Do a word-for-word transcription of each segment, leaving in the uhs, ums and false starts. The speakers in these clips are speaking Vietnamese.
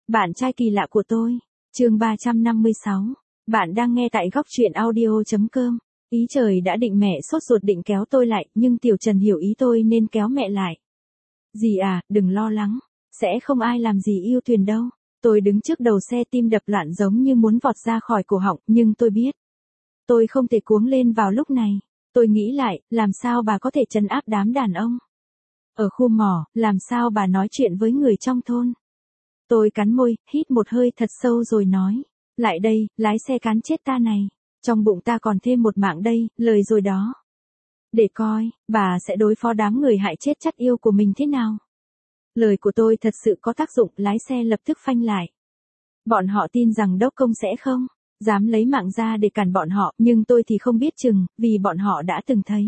Bạn trai kỳ lạ của tôi. Chương ba trăm năm mươi sáu. Bạn đang nghe tại góc truyện audio chấm com. Ý trời đã định mẹ sốt ruột định kéo tôi lại, nhưng Tiểu Trần hiểu ý tôi nên kéo mẹ lại. Dì à, đừng lo lắng. Sẽ không ai làm gì yêu Tuyền đâu. Tôi đứng trước đầu xe tim đập loạn giống như muốn vọt ra khỏi cổ họng, nhưng tôi biết. Tôi không thể cuống lên vào lúc này. Tôi nghĩ lại, làm sao bà có thể trấn áp đám đàn ông? Ở khu mỏ, làm sao bà nói chuyện với người trong thôn? Tôi cắn môi, hít một hơi thật sâu rồi nói. Lại đây, lái xe cán chết ta này. Trong bụng ta còn thêm một mạng đây, lời rồi đó. Để coi, bà sẽ đối phó đám người hại chết chắt yêu của mình thế nào? Lời của tôi thật sự có tác dụng, lái xe lập tức phanh lại. Bọn họ tin rằng đốc công sẽ không dám lấy mạng ra để cản bọn họ, nhưng tôi thì không biết chừng, vì bọn họ đã từng thấy.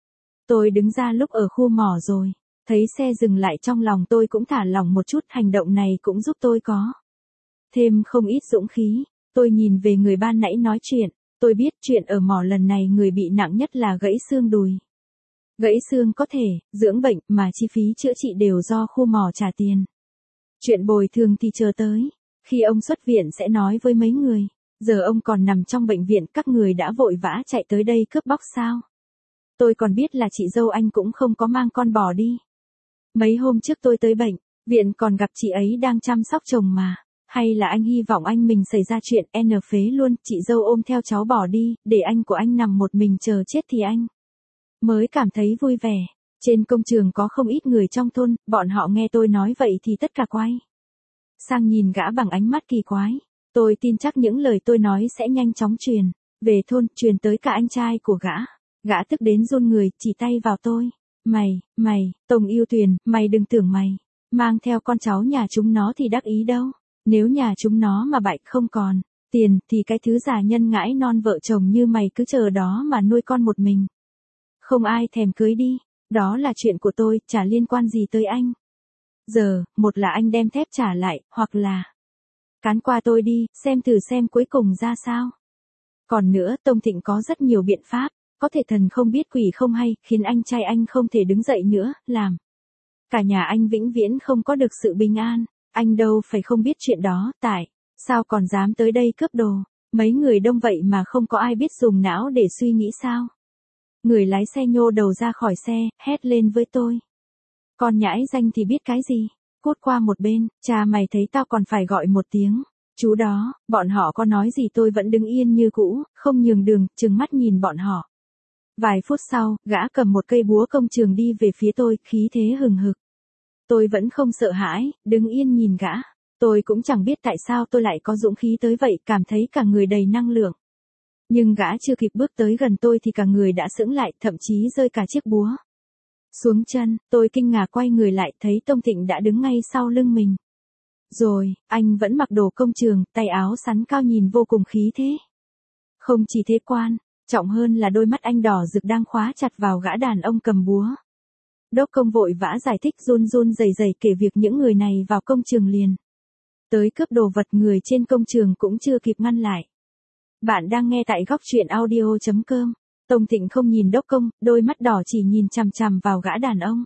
Tôi đứng ra lúc ở khu mỏ rồi. Thấy xe dừng lại trong lòng tôi cũng thả lỏng một chút, hành động này cũng giúp tôi có thêm không ít dũng khí. Tôi nhìn về người ban nãy nói chuyện, tôi biết chuyện ở mỏ lần này người bị nặng nhất là gãy xương đùi. Gãy xương có thể, dưỡng bệnh mà chi phí chữa trị đều do khu mỏ trả tiền. Chuyện bồi thường thì chờ tới. Khi ông xuất viện sẽ nói với mấy người, giờ ông còn nằm trong bệnh viện, các người đã vội vã chạy tới đây cướp bóc sao? Tôi còn biết là chị dâu anh cũng không có mang con bò đi. Mấy hôm trước tôi tới bệnh viện còn gặp chị ấy đang chăm sóc chồng mà. Hay là anh hy vọng anh mình xảy ra chuyện n phế luôn, chị dâu ôm theo cháu bỏ đi, để anh của anh nằm một mình chờ chết thì anh mới cảm thấy vui vẻ. Trên công trường có không ít người trong thôn, bọn họ nghe tôi nói vậy thì tất cả quay sang nhìn gã bằng ánh mắt kỳ quái. Tôi tin chắc những lời tôi nói sẽ nhanh chóng truyền về thôn, truyền tới cả anh trai của gã. Gã tức đến run người, chỉ tay vào tôi. Mày, mày, Tông yêu Tuyền, mày đừng tưởng mày mang theo con cháu nhà chúng nó thì đắc ý đâu. Nếu nhà chúng nó mà bại không còn tiền, thì cái thứ già nhân ngãi non vợ chồng như mày cứ chờ đó mà nuôi con một mình. Không ai thèm cưới đi. Đó là chuyện của tôi, chả liên quan gì tới anh. Giờ, một là anh đem thép trả lại, hoặc là cán qua tôi đi, xem thử xem cuối cùng ra sao. Còn nữa, Tông Thịnh có rất nhiều biện pháp, có thể thần không biết quỷ không hay, khiến anh trai anh không thể đứng dậy nữa, làm cả nhà anh vĩnh viễn không có được sự bình an. Anh đâu phải không biết chuyện đó, tại sao còn dám tới đây cướp đồ? Mấy người đông vậy mà không có ai biết dùng não để suy nghĩ sao? Người lái xe nhô đầu ra khỏi xe, hét lên với tôi. Con nhãi danh thì biết cái gì? Cút qua một bên, cha mày thấy tao còn phải gọi một tiếng. Chú đó, bọn họ có nói gì tôi vẫn đứng yên như cũ, không nhường đường, trừng mắt nhìn bọn họ. Vài phút sau, gã cầm một cây búa công trường đi về phía tôi, khí thế hừng hực. Tôi vẫn không sợ hãi, đứng yên nhìn gã. Tôi cũng chẳng biết tại sao tôi lại có dũng khí tới vậy, cảm thấy cả người đầy năng lượng. Nhưng gã chưa kịp bước tới gần tôi thì cả người đã sững lại, thậm chí rơi cả chiếc búa xuống chân. Tôi kinh ngạc quay người lại, thấy Tông Thịnh đã đứng ngay sau lưng mình. Rồi, anh vẫn mặc đồ công trường, tay áo sắn cao nhìn vô cùng khí thế. Không chỉ thế quan, trọng hơn là đôi mắt anh đỏ rực đang khóa chặt vào gã đàn ông cầm búa. Đốc công vội vã giải thích run run rẩy rẩy kể việc những người này vào công trường liền tới cướp đồ vật, người trên công trường cũng chưa kịp ngăn lại. Bạn đang nghe tại góc truyện audio chấm com. Tông Thịnh không nhìn đốc công, đôi mắt đỏ chỉ nhìn chằm chằm vào gã đàn ông.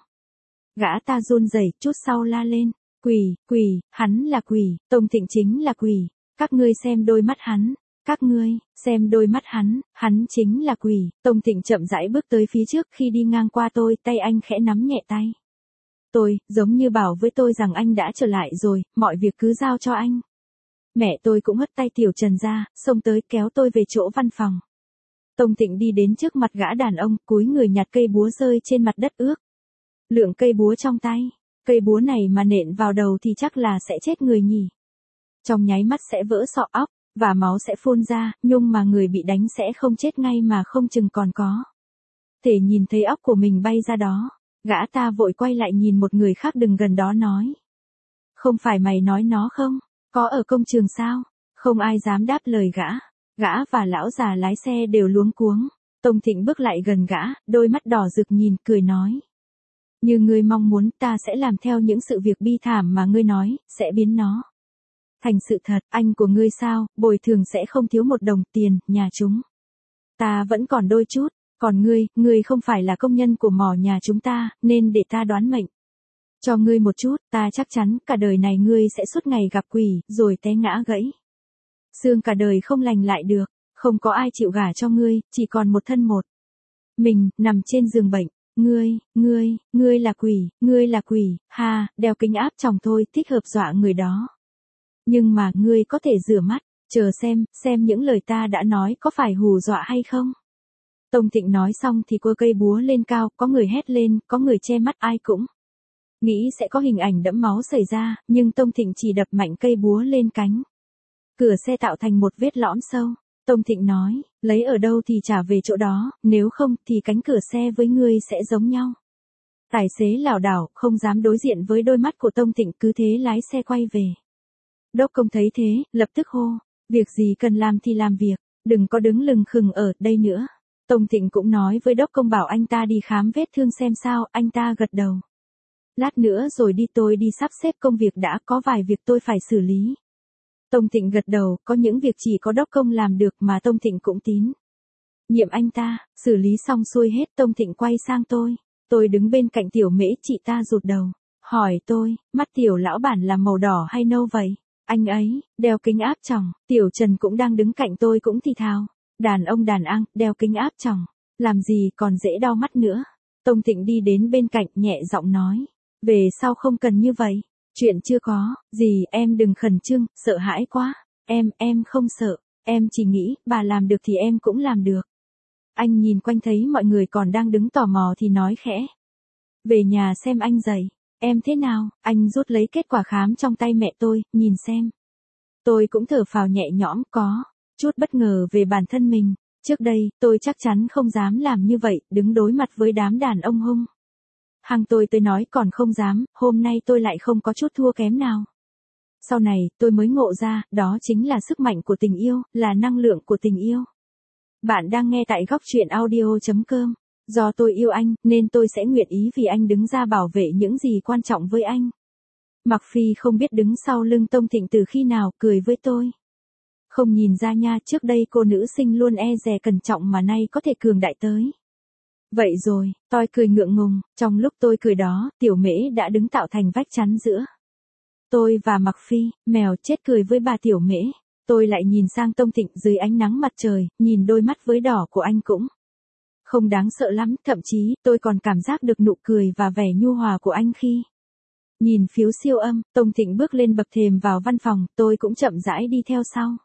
Gã ta run rẩy, chút sau la lên. Quỷ, quỷ, hắn là quỷ, Tông Thịnh chính là quỷ. Các ngươi xem đôi mắt hắn. Các ngươi, xem đôi mắt hắn, hắn chính là quỷ. Tông Thịnh chậm rãi bước tới phía trước, khi đi ngang qua tôi, tay anh khẽ nắm nhẹ tay tôi, giống như bảo với tôi rằng anh đã trở lại rồi, mọi việc cứ giao cho anh. Mẹ tôi cũng hất tay Tiểu Trần ra, xông tới kéo tôi về chỗ văn phòng. Tông Thịnh đi đến trước mặt gã đàn ông, cúi người nhặt cây búa rơi trên mặt đất ướt. Lượng cây búa trong tay, cây búa này mà nện vào đầu thì chắc là sẽ chết người nhỉ. Trong nháy mắt sẽ vỡ sọ óc, và máu sẽ phun ra, nhưng mà người bị đánh sẽ không chết ngay mà không chừng còn có thể nhìn thấy óc của mình bay ra đó. Gã ta vội quay lại nhìn một người khác đứng gần đó nói. Không phải mày nói nó không? Có ở công trường sao? Không ai dám đáp lời gã. Gã và lão già lái xe đều luống cuống. Tông Thịnh bước lại gần gã, đôi mắt đỏ rực nhìn, cười nói. Như ngươi mong muốn, ta sẽ làm theo những sự việc bi thảm mà ngươi nói, sẽ biến nó thành sự thật. Anh của ngươi sao, bồi thường sẽ không thiếu một đồng tiền, nhà chúng ta vẫn còn đôi chút. Còn ngươi, ngươi không phải là công nhân của mỏ nhà chúng ta, nên để ta đoán mệnh Cho ngươi một chút, ta chắc chắn cả đời này ngươi sẽ suốt ngày gặp quỷ, rồi té ngã gãy. Xương cả đời không lành lại được, không có ai chịu gả cho ngươi, chỉ còn một thân một. Mình, nằm trên giường bệnh, ngươi, ngươi, ngươi là quỷ, ngươi là quỷ, ha, đeo kính áp tròng thôi, thích hợp dọa người đó. Nhưng mà, ngươi có thể rửa mắt, chờ xem, xem những lời ta đã nói có phải hù dọa hay không. Tông Thịnh nói xong thì quơ cây búa lên cao, có người hét lên, có người che mắt, ai cũng nghĩ sẽ có hình ảnh đẫm máu xảy ra, nhưng Tông Thịnh chỉ đập mạnh cây búa lên cánh cửa xe tạo thành một vết lõm sâu. Tông Thịnh nói, lấy ở đâu thì trả về chỗ đó, nếu không thì cánh cửa xe với ngươi sẽ giống nhau. Tài xế lảo đảo, không dám đối diện với đôi mắt của Tông Thịnh, cứ thế lái xe quay về. Đốc công thấy thế, lập tức hô, việc gì cần làm thì làm việc, đừng có đứng lừng khừng ở đây nữa. Tông Thịnh cũng nói với đốc công bảo anh ta đi khám vết thương xem sao, anh ta gật đầu. Lát nữa rồi đi, tôi đi sắp xếp công việc đã, có vài việc tôi phải xử lý. Tông Thịnh gật đầu, có những việc chỉ có đốc công làm được mà Tông Thịnh cũng tín nhiệm anh ta. Xử lý xong xuôi hết, Tông Thịnh quay sang tôi. Tôi đứng bên cạnh Tiểu Mễ, chị ta rụt đầu, hỏi tôi, mắt Tiểu lão bản là màu đỏ hay nâu vậy? Anh ấy, đeo kính áp tròng. Tiểu Trần cũng đang đứng cạnh tôi cũng thì thào, đàn ông đàn ăn, đeo kính áp tròng, làm gì còn dễ đau mắt nữa. Tông Thịnh đi đến bên cạnh, nhẹ giọng nói, về sau không cần như vậy. Chuyện chưa có, gì, em đừng khẩn trương, sợ hãi quá. Em, em không sợ, em chỉ nghĩ, bà làm được thì em cũng làm được. Anh nhìn quanh thấy mọi người còn đang đứng tò mò thì nói khẽ. Về nhà xem anh dạy, em thế nào, anh rút lấy kết quả khám trong tay mẹ tôi, nhìn xem. Tôi cũng thở phào nhẹ nhõm, có chút bất ngờ về bản thân mình. Trước đây, tôi chắc chắn không dám làm như vậy, đứng đối mặt với đám đàn ông hung hăng tôi tôi nói còn không dám, hôm nay tôi lại không có chút thua kém nào. Sau này, tôi mới ngộ ra, đó chính là sức mạnh của tình yêu, là năng lượng của tình yêu. Bạn đang nghe tại góc truyện audio chấm com. Do tôi yêu anh, nên tôi sẽ nguyện ý vì anh đứng ra bảo vệ những gì quan trọng với anh. Mặc Phi không biết đứng sau lưng Tông Thịnh từ khi nào, cười với tôi. Không nhìn ra nha, trước đây cô nữ sinh luôn e dè cẩn trọng mà nay có thể cường đại tới. Vậy rồi, tôi cười ngượng ngùng, trong lúc tôi cười đó, Tiểu Mễ đã đứng tạo thành vách chắn giữa tôi và Mặc Phi. Mèo chết cười với bà Tiểu Mễ. Tôi lại nhìn sang Tông Thịnh dưới ánh nắng mặt trời, nhìn đôi mắt với đỏ của anh cũng không đáng sợ lắm, thậm chí tôi còn cảm giác được nụ cười và vẻ nhu hòa của anh khi nhìn phiếu siêu âm. Tông Thịnh bước lên bậc thềm vào văn phòng, tôi cũng chậm rãi đi theo sau.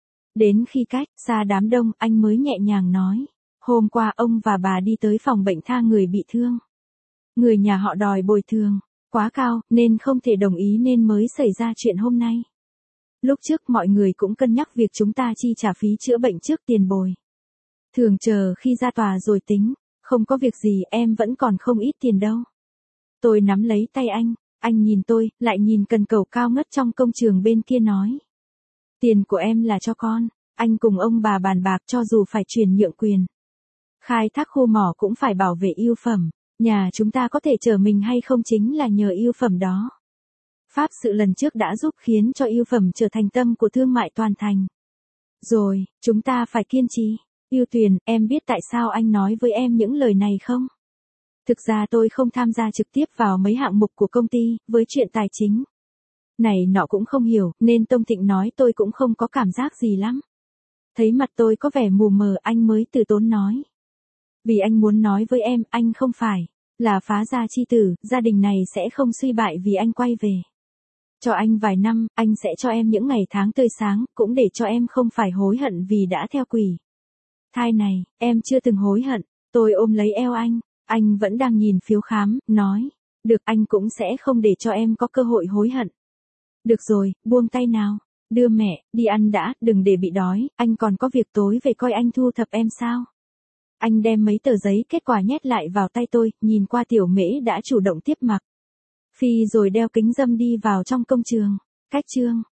Đến khi cách xa đám đông, anh mới nhẹ nhàng nói. Hôm qua ông và bà đi tới phòng bệnh tha người bị thương. Người nhà họ đòi bồi thường quá cao, nên không thể đồng ý nên mới xảy ra chuyện hôm nay. Lúc trước mọi người cũng cân nhắc việc chúng ta chi trả phí chữa bệnh trước tiền bồi thường chờ khi ra tòa rồi tính. Không có việc gì, em vẫn còn không ít tiền đâu. Tôi nắm lấy tay anh, anh nhìn tôi, lại nhìn cần cầu cao ngất trong công trường bên kia nói. Tiền của em là cho con, anh cùng ông bà bàn bạc cho dù phải chuyển nhượng quyền khai thác khu mỏ cũng phải bảo vệ ưu phẩm. Nhà chúng ta có thể trở mình hay không chính là nhờ ưu phẩm đó. Pháp sự lần trước đã giúp khiến cho ưu phẩm trở thành tâm của thương mại toàn thành. Rồi, chúng ta phải kiên trì. Ưu Tuyền, em biết tại sao anh nói với em những lời này không? Thực ra tôi không tham gia trực tiếp vào mấy hạng mục của công ty, với chuyện tài chính này nọ cũng không hiểu, nên Tông Thịnh nói tôi cũng không có cảm giác gì lắm. Thấy mặt tôi có vẻ mù mờ, anh mới từ tốn nói. Vì anh muốn nói với em, anh không phải là phá gia chi tử, gia đình này sẽ không suy bại vì anh quay về. Cho anh vài năm, anh sẽ cho em những ngày tháng tươi sáng, cũng để cho em không phải hối hận vì đã theo quỷ thai này. Em chưa từng hối hận. Tôi ôm lấy eo anh, anh vẫn đang nhìn phiếu khám, nói. Được, anh cũng sẽ không để cho em có cơ hội hối hận. Được rồi, buông tay nào. Đưa mẹ, đi ăn đã, đừng để bị đói, anh còn có việc tối về coi anh thu thập em sao. Anh đem mấy tờ giấy kết quả nhét lại vào tay tôi, nhìn qua Tiểu Mễ đã chủ động tiếp Mặc Phi rồi đeo kính râm đi vào trong công trường. Cách chương